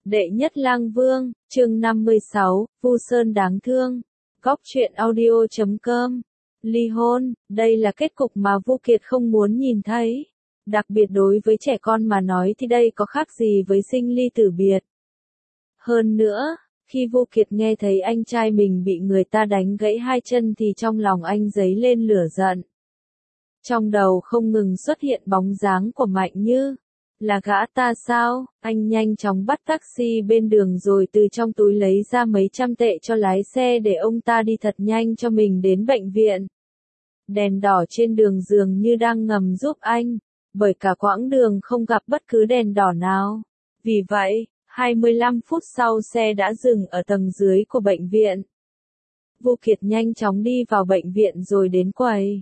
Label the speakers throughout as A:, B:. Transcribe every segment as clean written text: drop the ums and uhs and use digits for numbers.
A: Đệ nhất lang vương, chương 56, Vu Sơn đáng thương. Góc truyện audio.com. Ly hôn, đây là kết cục mà Vu Kiệt không muốn nhìn thấy. Đặc biệt đối với trẻ con mà nói thì đây có khác gì với sinh ly tử biệt. Hơn nữa, khi Vu Kiệt nghe thấy anh trai mình bị người ta đánh gãy hai chân thì trong lòng anh dấy lên lửa giận. Trong đầu không ngừng xuất hiện bóng dáng của Mạnh Như. Là gã ta sao? Anh nhanh chóng bắt taxi bên đường rồi từ trong túi lấy ra mấy trăm tệ cho lái xe để ông ta đi thật nhanh cho mình đến bệnh viện. Đèn đỏ trên đường dường như đang ngầm giúp anh, bởi cả quãng đường không gặp bất cứ đèn đỏ nào. Vì vậy, 25 phút sau xe đã dừng ở tầng dưới của bệnh viện. Vu Kiệt nhanh chóng đi vào bệnh viện rồi đến quầy.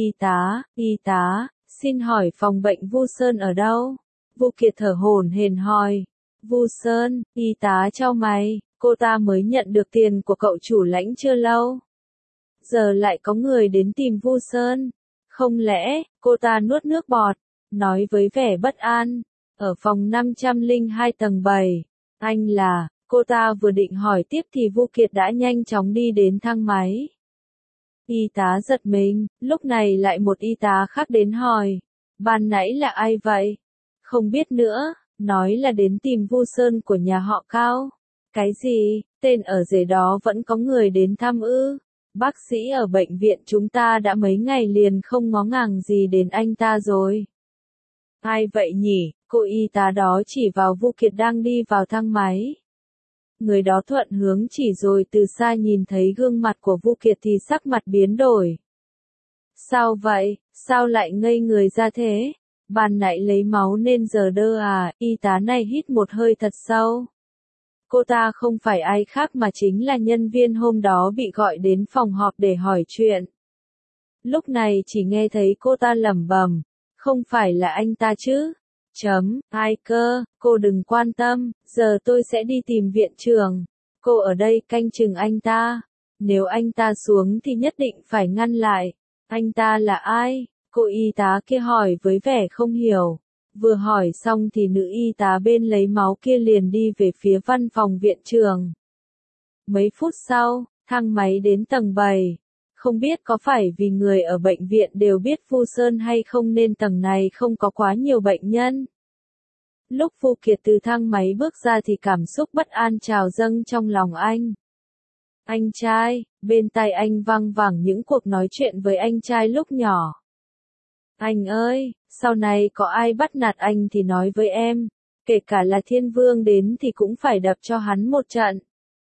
A: Y tá, xin hỏi phòng bệnh Vu Sơn ở đâu? Vu Kiệt thở hổn hển hỏi. Vu Sơn, y tá chau mày, cô ta mới nhận được tiền của cậu chủ lãnh chưa lâu. Giờ lại có người đến tìm Vu Sơn. Không lẽ, cô ta nuốt nước bọt, nói với vẻ bất an. Ở phòng 502 tầng 7, anh là, cô ta vừa định hỏi tiếp thì Vu Kiệt đã nhanh chóng đi đến thang máy. Y tá giật mình, lúc này lại một y tá khác đến hỏi. Ban nãy là ai vậy? Không biết nữa, nói là đến tìm Vu Sơn của nhà họ Cao. Cái gì, tên ở rể đó vẫn có người đến thăm ư? Bác sĩ ở bệnh viện chúng ta đã mấy ngày liền không ngó ngàng gì đến anh ta rồi. Ai vậy nhỉ? Cô y tá đó chỉ vào Vu Kiệt đang đi vào thang máy. Người đó thuận hướng chỉ rồi từ xa nhìn thấy gương mặt của Vu Kiệt thì sắc mặt biến đổi. Sao vậy? Sao lại ngây người ra thế? Ban nãy lấy máu nên giờ đơ à? Y tá này hít một hơi thật sâu. Cô ta không phải ai khác mà chính là nhân viên hôm đó bị gọi đến phòng họp để hỏi chuyện. Lúc này chỉ nghe thấy cô ta lẩm bẩm, không phải là anh ta chứ? Ai cơ, cô đừng quan tâm, giờ tôi sẽ đi tìm viện trưởng. Cô ở đây canh chừng anh ta. Nếu anh ta xuống thì nhất định phải ngăn lại. Anh ta là ai? Cô y tá kia hỏi với vẻ không hiểu. Vừa hỏi xong thì nữ y tá bên lấy máu kia liền đi về phía văn phòng viện trưởng. Mấy phút sau, thang máy đến tầng 7. Không biết có phải vì người ở bệnh viện đều biết Vu Sơn hay không nên tầng này không có quá nhiều bệnh nhân. Lúc Vu Kiệt từ thang máy bước ra thì cảm xúc bất an trào dâng trong lòng anh. Anh trai, bên tai anh văng vẳng những cuộc nói chuyện với anh trai lúc nhỏ. Anh ơi, sau này có ai bắt nạt anh thì nói với em, kể cả là Thiên Vương đến thì cũng phải đập cho hắn một trận.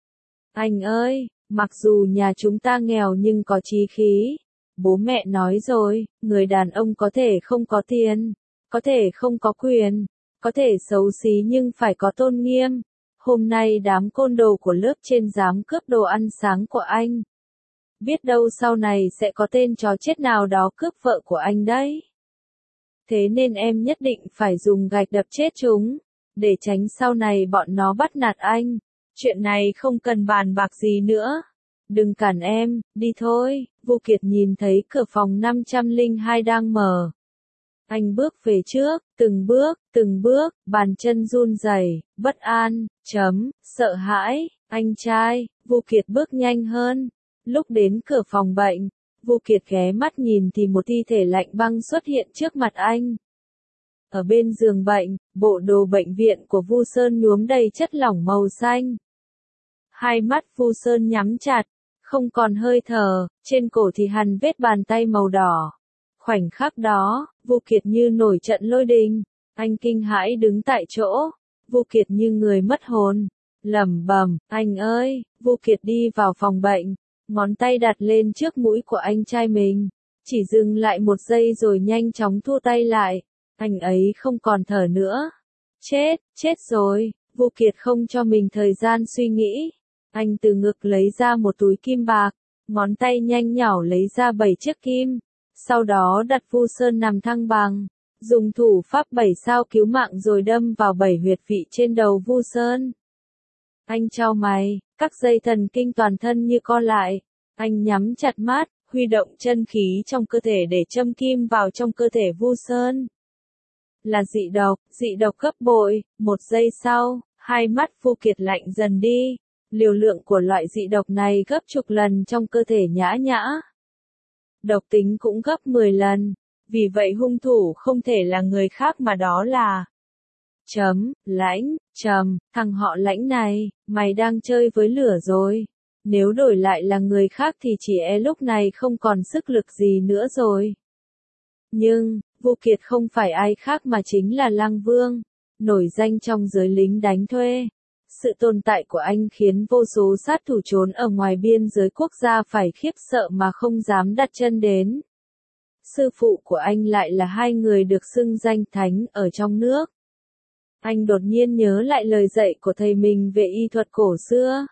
A: Anh ơi, mặc dù nhà chúng ta nghèo nhưng có chí khí. Bố mẹ nói rồi, người đàn ông có thể không có tiền, có thể không có quyền, có thể xấu xí nhưng phải có tôn nghiêm. Hôm nay đám côn đồ của lớp trên dám cướp đồ ăn sáng của anh. Biết đâu sau này sẽ có tên chó chết nào đó cướp vợ của anh đấy. Thế nên em nhất định phải dùng gạch đập chết chúng, để tránh sau này bọn nó bắt nạt anh. Chuyện này không cần bàn bạc gì nữa. Đừng cản em, đi thôi. Vu Kiệt nhìn thấy cửa phòng 502 đang mở. Anh bước về trước, từng bước, bàn chân run rẩy, bất an, sợ hãi. Anh trai, Vu Kiệt bước nhanh hơn. Lúc đến cửa phòng bệnh, Vu Kiệt ghé mắt nhìn thì một thi thể lạnh băng xuất hiện trước mặt anh. Ở bên giường bệnh, bộ đồ bệnh viện của Vu Sơn nhuốm đầy chất lỏng màu xanh. Hai mắt Vu Sơn nhắm chặt, không còn hơi thở, trên cổ thì hằn vết bàn tay màu đỏ. Khoảnh khắc đó, Vu Kiệt như nổi trận lôi đình, anh kinh hãi đứng tại chỗ. Vu Kiệt như người mất hồn, lẩm bẩm, anh ơi. Vu Kiệt đi vào phòng bệnh, ngón tay đặt lên trước mũi của anh trai mình, chỉ dừng lại một giây rồi nhanh chóng thu tay lại. Anh ấy không còn thở nữa. Chết rồi. Vu Kiệt không cho mình thời gian suy nghĩ. Anh từ ngực lấy ra một túi kim bạc, ngón tay nhanh nhảu lấy ra 7 chiếc kim. Sau đó đặt Vu Sơn nằm thăng bằng, dùng thủ pháp 7 sao cứu mạng rồi đâm vào 7 huyệt vị trên đầu Vu Sơn. Anh chau mày, các dây thần kinh toàn thân như co lại. Anh nhắm chặt mắt, huy động chân khí trong cơ thể để châm kim vào trong cơ thể Vu Sơn. Là dị độc gấp bội. 1 giây sau, Hai mắt Vu Kiệt lạnh dần đi, liều lượng của loại dị độc này gấp chục lần trong cơ thể Nhã Nhã. Độc tính cũng gấp 10 lần, vì vậy hung thủ không thể là người khác mà đó là Lãnh, thằng họ Lãnh này, mày đang chơi với lửa rồi. Nếu đổi lại là người khác thì chỉ lúc này không còn sức lực gì nữa rồi. Nhưng, Vu Kiệt không phải ai khác mà chính là Lăng Vương, nổi danh trong giới lính đánh thuê. Sự tồn tại của anh khiến vô số sát thủ trốn ở ngoài biên giới quốc gia phải khiếp sợ mà không dám đặt chân đến. Sư phụ của anh lại là hai người được xưng danh thánh ở trong nước. Anh đột nhiên nhớ lại lời dạy của thầy mình về y thuật cổ xưa.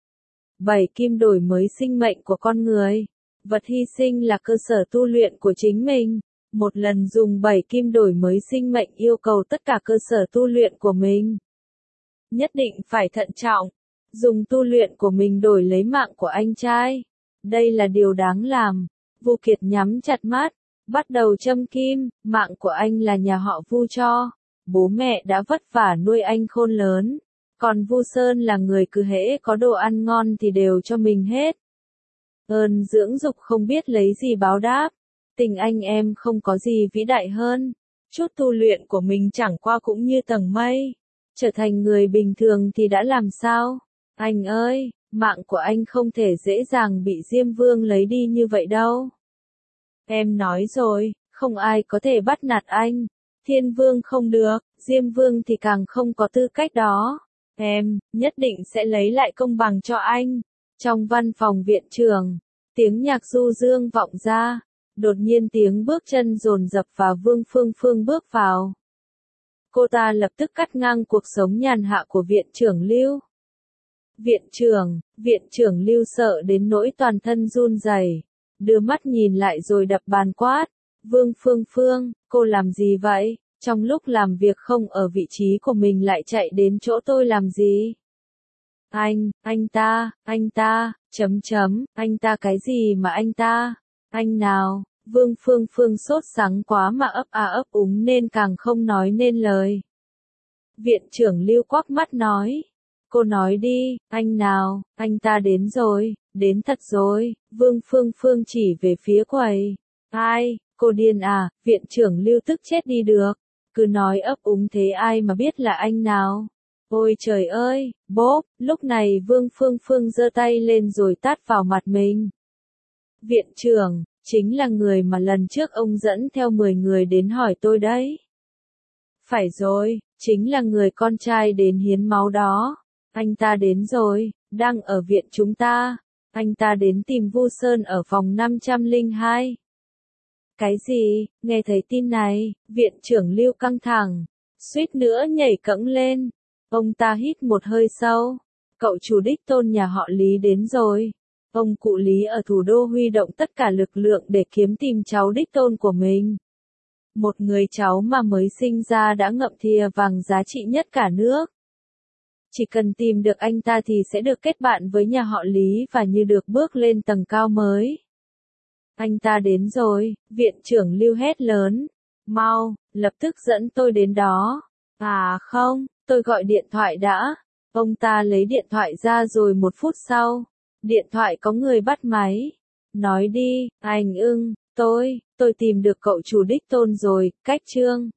A: 7 kim đổi mới sinh mệnh của con người. Vật hy sinh là cơ sở tu luyện của chính mình. Một lần dùng 7 kim đổi mới sinh mệnh yêu cầu tất cả cơ sở tu luyện của mình. Nhất định phải thận trọng. Dùng tu luyện của mình đổi lấy mạng của anh trai. Đây là điều đáng làm. Vu Kiệt nhắm chặt mắt, bắt đầu châm kim. Mạng của anh là nhà họ Vu cho. Bố mẹ đã vất vả nuôi anh khôn lớn. Còn Vu Sơn là người cứ hễ có đồ ăn ngon thì đều cho mình hết. Ơn dưỡng dục không biết lấy gì báo đáp. Tình anh em không có gì vĩ đại hơn. Chút tu luyện của mình chẳng qua cũng như tầng mây. Trở thành người bình thường thì đã làm sao? Anh ơi, mạng của anh không thể dễ dàng bị Diêm Vương lấy đi như vậy đâu. Em nói rồi, không ai có thể bắt nạt anh. Thiên Vương không được, Diêm Vương thì càng không có tư cách đó. Em, nhất định sẽ lấy lại công bằng cho anh. Trong văn phòng viện trưởng, tiếng nhạc du dương vọng ra. Đột nhiên tiếng bước chân dồn dập và Vương Phương Phương bước vào. Cô ta lập tức cắt ngang cuộc sống nhàn hạ của viện trưởng Lưu. Viện trưởng Lưu sợ đến nỗi toàn thân run rẩy, đưa mắt nhìn lại rồi đập bàn quát. Vương Phương Phương, cô làm gì vậy? Trong lúc làm việc không ở vị trí của mình lại chạy đến chỗ tôi làm gì? Anh ta, anh ta cái gì mà anh ta? Anh nào? Vương Phương Phương sốt sắng quá mà ấp úng nên càng không nói nên lời. Viện trưởng Lưu quắc mắt nói. Cô nói đi, anh nào, anh ta đến rồi, đến thật rồi. Vương Phương Phương chỉ về phía quầy. Ai, cô điên à? Viện trưởng Lưu tức chết đi được. Cứ nói ấp úng thế ai mà biết là anh nào? Ôi trời ơi, bốp, lúc này Vương Phương Phương giơ tay lên rồi tát vào mặt mình. Viện trưởng, chính là người mà lần trước ông dẫn theo 10 người đến hỏi tôi đấy. Phải rồi, chính là người con trai đến hiến máu đó. Anh ta đến rồi, đang ở viện chúng ta. Anh ta đến tìm Vu Sơn ở phòng 502. Cái gì? Nghe thấy tin này, viện trưởng Lưu căng thẳng, suýt nữa nhảy cẫng lên. Ông ta hít một hơi sâu. Cậu chủ đích tôn nhà họ Lý đến rồi. Ông cụ Lý ở thủ đô huy động tất cả lực lượng để kiếm tìm cháu đích tôn của mình. Một người cháu mà mới sinh ra đã ngậm thìa vàng giá trị nhất cả nước. Chỉ cần tìm được anh ta thì sẽ được kết bạn với nhà họ Lý và như được bước lên tầng cao mới. Anh ta đến rồi, viện trưởng Lưu hét lớn. Mau, lập tức dẫn tôi đến đó. À không, tôi gọi điện thoại đã. Ông ta lấy điện thoại ra rồi 1 phút sau. Điện thoại có người bắt máy. Nói đi, anh ưng, tôi tìm được cậu chủ đích tôn rồi, cách Trương.